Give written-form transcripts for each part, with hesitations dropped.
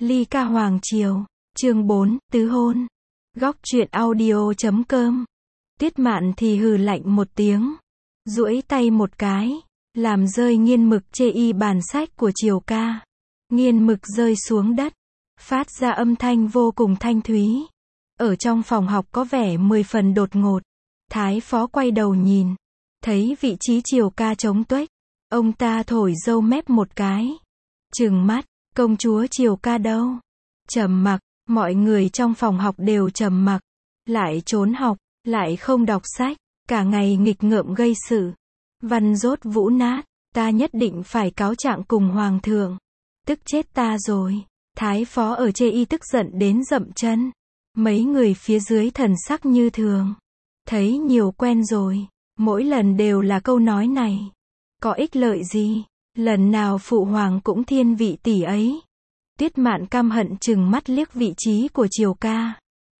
Ly ca hoàng triều, chương 4, tứ hôn. Góc truyện audio.com. Tiết Mạn thì hừ lạnh một tiếng, duỗi tay một cái, làm rơi nghiên mực chê y bản sách của Triều ca. Nghiên mực rơi xuống đất, phát ra âm thanh vô cùng thanh thúy. Ở trong phòng học có vẻ 10 phần đột ngột. Thái phó quay đầu nhìn, thấy vị trí Triều ca trống tuếch. Ông ta thổi râu mép một cái, trừng mắt, công chúa Triều ca đâu? Trầm mặc, mọi người trong phòng học đều trầm mặc, lại trốn học, lại không đọc sách, cả ngày nghịch ngợm gây sự. Văn rốt vũ nát, ta nhất định phải cáo trạng cùng hoàng thượng. Tức chết ta rồi. Thái phó ở chê y tức giận đến dậm chân. Mấy người phía dưới thần sắc như thường. Thấy nhiều quen rồi, mỗi lần đều là câu nói này. Có ích lợi gì? Lần nào phụ hoàng cũng thiên vị tỷ ấy. Tiết Mạn căm hận chừng mắt liếc vị trí của Triều ca.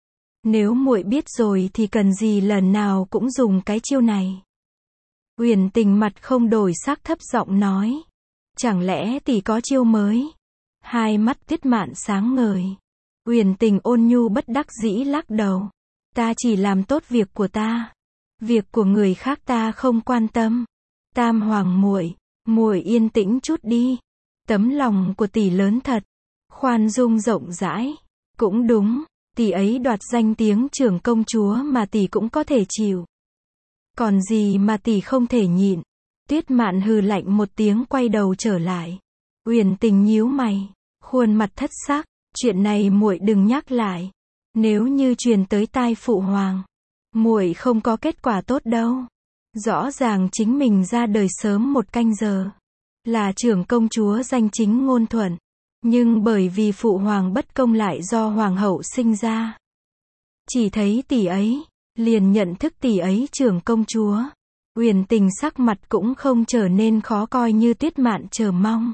Nếu muội biết rồi thì cần gì lần nào cũng dùng cái chiêu này. Uyển Tình mặt không đổi sắc thấp giọng nói. Chẳng lẽ tỷ có chiêu mới? Hai mắt Tiết Mạn sáng ngời. Uyển Tình ôn nhu bất đắc dĩ lắc đầu. Ta chỉ làm tốt việc của ta. Việc của người khác ta không quan tâm. Tam hoàng muội, muội yên tĩnh chút đi. Tấm lòng của tỷ lớn thật. Khoan dung rộng rãi. Cũng đúng, tỷ ấy đoạt danh tiếng trưởng công chúa mà tỷ cũng có thể chịu. Còn gì mà tỷ không thể nhịn? Tiết Mạn hừ lạnh một tiếng quay đầu trở lại. Uyển Tình nhíu mày, khuôn mặt thất sắc, chuyện này muội đừng nhắc lại. Nếu như truyền tới tai phụ hoàng, muội không có kết quả tốt đâu. Rõ ràng chính mình ra đời sớm một canh giờ, là trưởng công chúa danh chính ngôn thuận, nhưng bởi vì phụ hoàng bất công lại do hoàng hậu sinh ra. Chỉ thấy tỷ ấy, liền nhận thức tỷ ấy trưởng công chúa. Uyển Tình sắc mặt cũng không trở nên khó coi như Tiết Mạn chờ mong.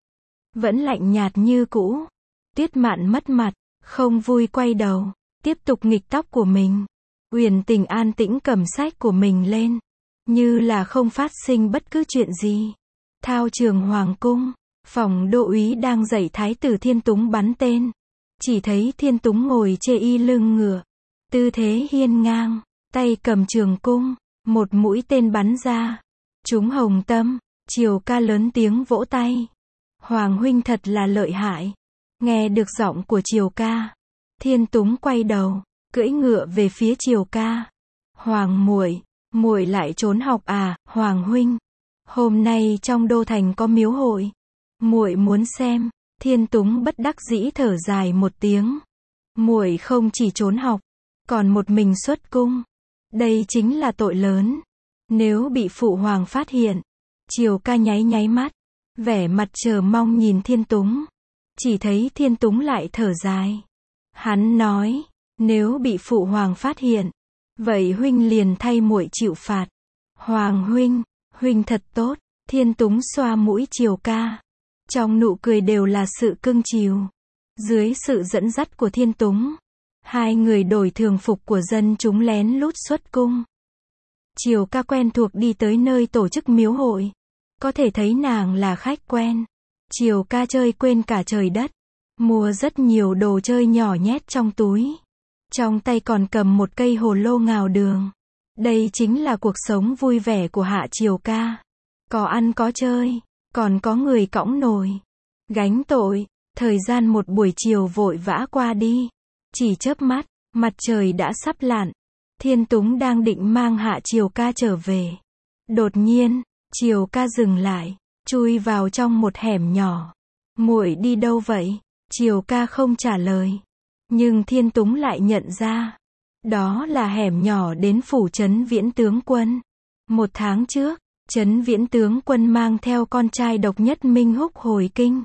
Vẫn lạnh nhạt như cũ. Tiết Mạn mất mặt, không vui quay đầu, tiếp tục nghịch tóc của mình. Uyển Tình an tĩnh cầm sách của mình lên, như là không phát sinh bất cứ chuyện gì. Thao trường hoàng cung, phòng đô úy đang dạy thái tử Thiên Túng bắn tên. Chỉ thấy Thiên Túng ngồi chê y lưng ngựa, tư thế hiên ngang, tay cầm trường cung, một mũi tên bắn ra, trúng hồng tâm. Triều ca lớn tiếng vỗ tay. Hoàng huynh thật là lợi hại. Nghe được giọng của Triều ca, Thiên Túng quay đầu, cưỡi ngựa về phía Triều ca. Hoàng muội, muội lại trốn học à? Hoàng huynh, hôm nay trong đô thành có miếu hội, muội muốn xem. Thiên Túng bất đắc dĩ thở dài một tiếng. Muội không chỉ trốn học, còn một mình xuất cung. Đây chính là tội lớn. Nếu bị phụ hoàng phát hiện. Triều ca nháy nháy mắt, vẻ mặt chờ mong nhìn Thiên Túng. Chỉ thấy Thiên Túng lại thở dài. Hắn nói, nếu bị phụ hoàng phát hiện, vậy huynh liền thay muội chịu phạt. Hoàng huynh, huynh thật tốt. Thiên Túng xoa mũi Triều ca, trong nụ cười đều là sự cưng chiều. Dưới sự dẫn dắt của Thiên Túng, hai người đổi thường phục của dân chúng lén lút xuất cung. Triều ca quen thuộc đi tới nơi tổ chức miếu hội. Có thể thấy nàng là khách quen. Triều ca chơi quên cả trời đất. Mua rất nhiều đồ chơi nhỏ nhét trong túi. Trong tay còn cầm một cây hồ lô ngào đường. Đây chính là cuộc sống vui vẻ của hạ Triều ca. Có ăn có chơi, còn có người cõng nồi, gánh tội. Thời gian một buổi chiều vội vã qua đi. Chỉ chớp mắt, mặt trời đã sắp lặn. Thiên Túng đang định mang hạ Triều ca trở về. Đột nhiên, Triều ca dừng lại, chui vào trong một hẻm nhỏ. Muội đi đâu vậy? Triều ca không trả lời. Nhưng Thiên Túng lại nhận ra. Đó là hẻm nhỏ đến phủ Trấn Viễn tướng quân. Một tháng trước, Trấn Viễn tướng quân mang theo con trai độc nhất Minh Húc hồi kinh.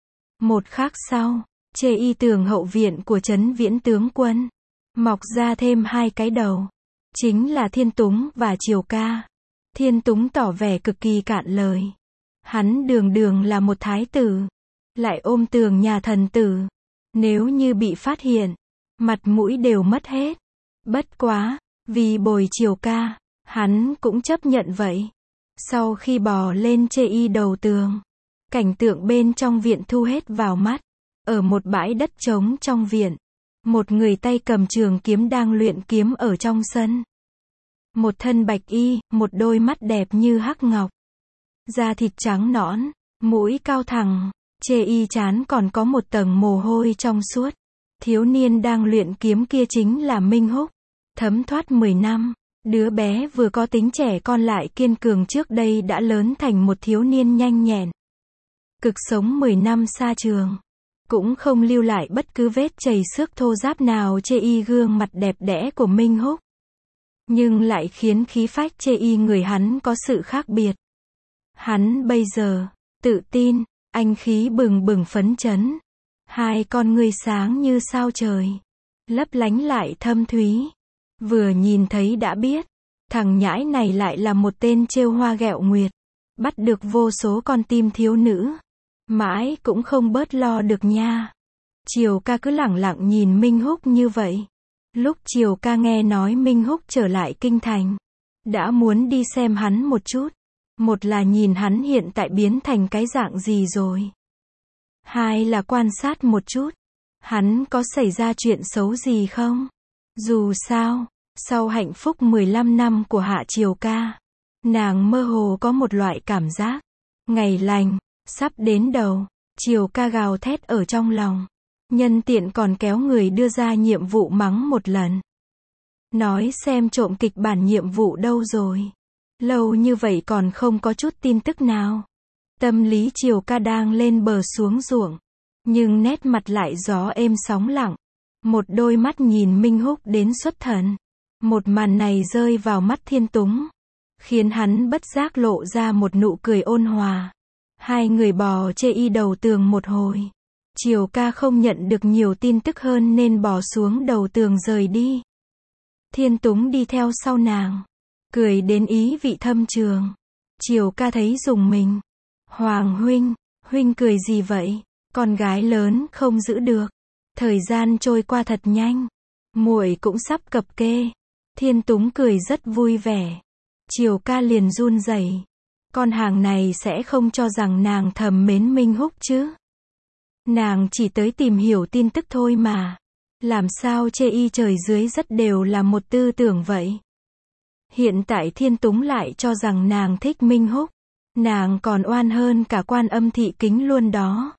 Một khắc sau, chê y tường hậu viện của Trấn Viễn tướng quân mọc ra thêm hai cái đầu. Chính là Thiên Túng và Triều ca. Thiên Túng tỏ vẻ cực kỳ cạn lời. Hắn đường đường là một thái tử, lại ôm tường nhà thần tử. Nếu như bị phát hiện, mặt mũi đều mất hết. Bất quá, vì bồi Triều ca, hắn cũng chấp nhận vậy. Sau khi bò lên chê y đầu tường, cảnh tượng bên trong viện thu hết vào mắt. Ở một bãi đất trống trong viện, một người tay cầm trường kiếm đang luyện kiếm ở trong sân. Một thân bạch y, một đôi mắt đẹp như hắc ngọc. Da thịt trắng nõn, mũi cao thẳng, chê y trán còn có một tầng mồ hôi trong suốt. Thiếu niên đang luyện kiếm kia chính là Minh Húc. Thấm thoát 10 năm, đứa bé vừa có tính trẻ con lại kiên cường trước đây đã lớn thành một thiếu niên nhanh nhẹn. Cực sống 10 năm xa trường, cũng không lưu lại bất cứ vết chầy xước thô ráp nào chê y gương mặt đẹp đẽ của Minh Húc. Nhưng lại khiến khí phách chê y người hắn có sự khác biệt. Hắn bây giờ, tự tin, anh khí bừng bừng phấn chấn. Hai con ngươi sáng như sao trời, lấp lánh lại thâm thúy. Vừa nhìn thấy đã biết, thằng nhãi này lại là một tên trêu hoa ghẹo nguyệt. Bắt được vô số con tim thiếu nữ. Mãi cũng không bớt lo được nha. Triều ca cứ lẳng lặng nhìn Minh Húc như vậy. Lúc Triều ca nghe nói Minh Húc trở lại kinh thành, đã muốn đi xem hắn một chút. Một là nhìn hắn hiện tại biến thành cái dạng gì rồi. Hai là quan sát một chút, hắn có xảy ra chuyện xấu gì không? Dù sao, sau hạnh phúc 15 năm của Hạ Triều ca, nàng mơ hồ có một loại cảm giác, ngày lành, sắp đến đầu. Triều ca gào thét ở trong lòng, nhân tiện còn kéo người đưa ra nhiệm vụ mắng một lần. Nói xem trộm kịch bản nhiệm vụ đâu rồi? Lâu như vậy còn không có chút tin tức nào. Tâm lý Triều ca đang lên bờ xuống ruộng, nhưng nét mặt lại gió êm sóng lặng. Một đôi mắt nhìn Minh Húc đến xuất thần. Một màn này rơi vào mắt Thiên Túng, khiến hắn bất giác lộ ra một nụ cười ôn hòa. Hai người bò chê y đầu tường một hồi. Triều ca không nhận được nhiều tin tức hơn nên bò xuống đầu tường rời đi. Thiên Túng đi theo sau nàng, cười đến ý vị thâm trường. Triều ca thấy rùng mình. Hoàng huynh cười gì vậy? Con gái lớn không giữ được. Thời gian trôi qua thật nhanh. Muội cũng sắp cập kê. Thiên Túng cười rất vui vẻ. Triều ca liền run rẩy. Con hàng này sẽ không cho rằng nàng thầm mến Minh Húc chứ? Nàng chỉ tới tìm hiểu tin tức thôi mà. Làm sao chê y trời dưới rất đều là một tư tưởng vậy? Hiện tại Thiên Túng lại cho rằng nàng thích Minh Húc. Nàng còn oan hơn cả Quan Âm Thị Kính luôn đó.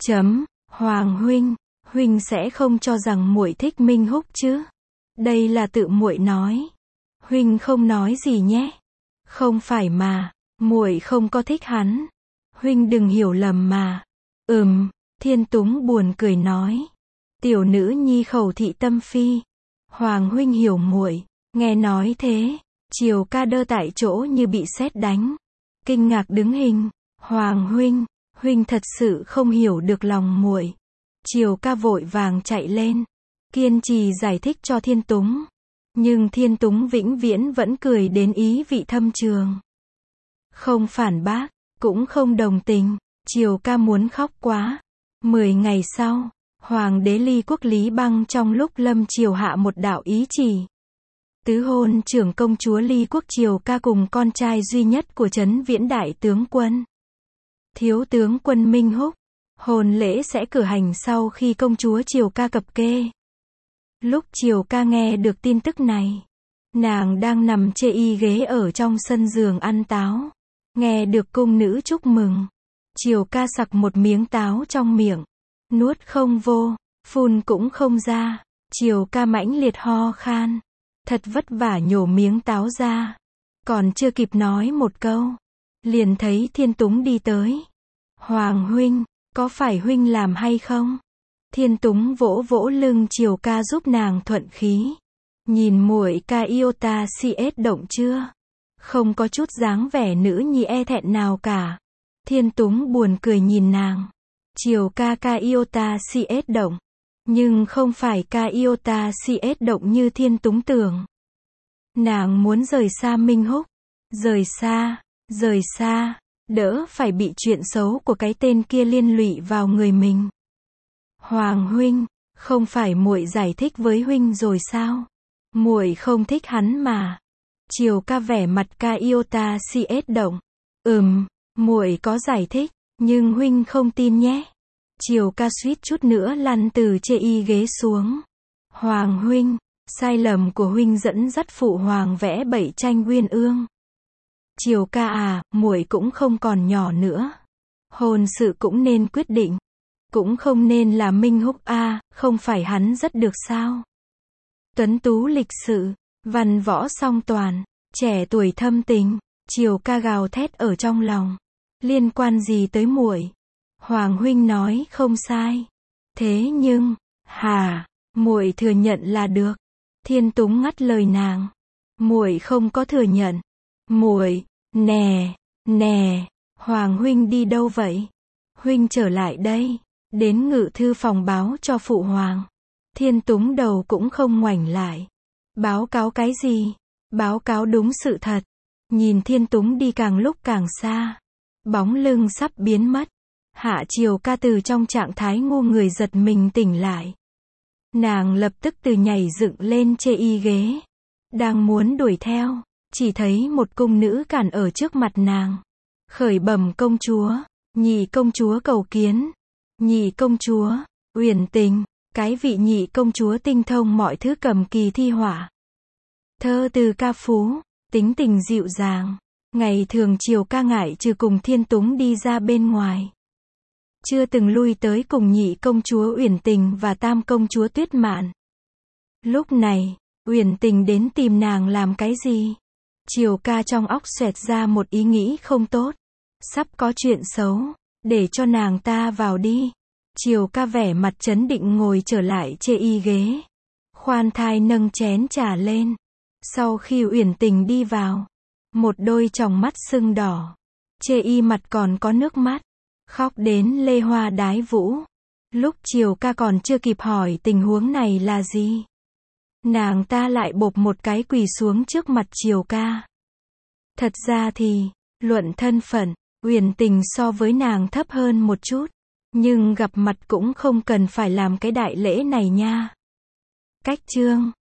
Hoàng huynh sẽ không cho rằng muội thích Minh Húc chứ? Đây là tự muội nói. Huynh không nói gì nhé. Không phải mà, muội không có thích hắn. Huynh đừng hiểu lầm mà. Thiên Túng buồn cười nói. Tiểu nữ nhi khẩu thị tâm phi. Hoàng huynh hiểu muội. Nghe nói thế, Triều ca đơ tại chỗ như bị sét đánh. Kinh ngạc đứng hình. Hoàng huynh thật sự không hiểu được lòng muội. Triều ca vội vàng chạy lên, kiên trì giải thích cho Thiên Túng. Nhưng Thiên Túng vĩnh viễn vẫn cười đến ý vị thâm trường. Không phản bác, cũng không đồng tình. Triều ca muốn khóc quá. 10 ngày sau, Hoàng đế Ly Quốc Lý Băng trong lúc lâm triều hạ một đạo ý chỉ. Tứ hôn trưởng công chúa Ly Quốc Triều ca cùng con trai duy nhất của Trấn Viễn đại tướng quân, thiếu tướng quân Minh Húc. Hôn lễ sẽ cử hành sau khi công chúa Triều ca cập kê. Lúc Triều ca nghe được tin tức này, nàng đang nằm chê y ghế ở trong sân giường ăn táo. Nghe được cung nữ chúc mừng, Triều ca sặc một miếng táo trong miệng, nuốt không vô, phun cũng không ra. Triều ca mãnh liệt ho khan, thật vất vả nhổ miếng táo ra. Còn chưa kịp nói một câu, liền thấy Thiên Túng đi tới. Hoàng huynh, có phải huynh làm hay không? Thiên Túng vỗ vỗ lưng Triều ca giúp nàng thuận khí. Nhìn muội ca yêu ta CS động chưa? Không có chút dáng vẻ nữ nhi e thẹn nào cả. Thiên Túng buồn cười nhìn nàng. Triều ca yêu ta CS động. Nhưng không phải ca yêu ta CS động như Thiên Túng tưởng. Nàng muốn rời xa Minh Húc. Rời xa, đỡ phải bị chuyện xấu của cái tên kia liên lụy vào người mình. Hoàng huynh, không phải muội giải thích với huynh rồi sao? Muội không thích hắn mà. Triều ca vẻ mặt ca yêu ta CS động. Muội có giải thích, nhưng huynh không tin nhé. Triều ca suýt chút nữa lăn từ chê y ghế xuống. Hoàng huynh, sai lầm của huynh dẫn dắt phụ hoàng vẽ bậy tranh uyên ương. Triều ca à, muội cũng không còn nhỏ nữa. Hôn sự cũng nên quyết định. Cũng không nên là Minh Húc a, không phải hắn rất được sao? Tuấn tú lịch sự, văn võ song toàn, trẻ tuổi thâm tình, Triều ca gào thét ở trong lòng. Liên quan gì tới muội? Hoàng huynh nói không sai. Thế nhưng, muội thừa nhận là được. Thiên Túng ngắt lời nàng. Muội không có thừa nhận. Muội, nè, Hoàng huynh đi đâu vậy? Huynh trở lại đây, đến ngự thư phòng báo cho phụ hoàng. Thiên Túng đầu cũng không ngoảnh lại. Báo cáo cái gì? Báo cáo đúng sự thật. Nhìn Thiên Túng đi càng lúc càng xa. Bóng lưng sắp biến mất. Hạ Triều ca từ trong trạng thái ngu người giật mình tỉnh lại. Nàng lập tức từ nhảy dựng lên chê y ghế. Đang muốn đuổi theo, chỉ thấy một cung nữ cản ở trước mặt nàng. Khởi bẩm công chúa, nhị công chúa cầu kiến. Nhị công chúa, Uyển Tình, cái vị nhị công chúa tinh thông mọi thứ cầm kỳ thi họa. Thơ từ ca phú, tính tình dịu dàng. Ngày thường Triều ca ngại trừ cùng Thiên Túng đi ra bên ngoài. Chưa từng lui tới cùng nhị công chúa Uyển Tình và tam công chúa Tuyết Mạn. Lúc này, Uyển Tình đến tìm nàng làm cái gì? Triều ca trong óc xoẹt ra một ý nghĩ không tốt. Sắp có chuyện xấu, để cho nàng ta vào đi. Triều ca vẻ mặt trấn định ngồi trở lại chê y ghế. Khoan thai nâng chén trà lên. Sau khi Uyển Tình đi vào, một đôi tròng mắt sưng đỏ. Chê y mặt còn có nước mắt. Khóc đến lê hoa đái vũ. Lúc Triều ca còn chưa kịp hỏi tình huống này là gì, nàng ta lại bộp một cái quỳ xuống trước mặt Triều ca. Thật ra thì, luận thân phận, Uyển Tình so với nàng thấp hơn một chút. Nhưng gặp mặt cũng không cần phải làm cái đại lễ này nha. Cách chương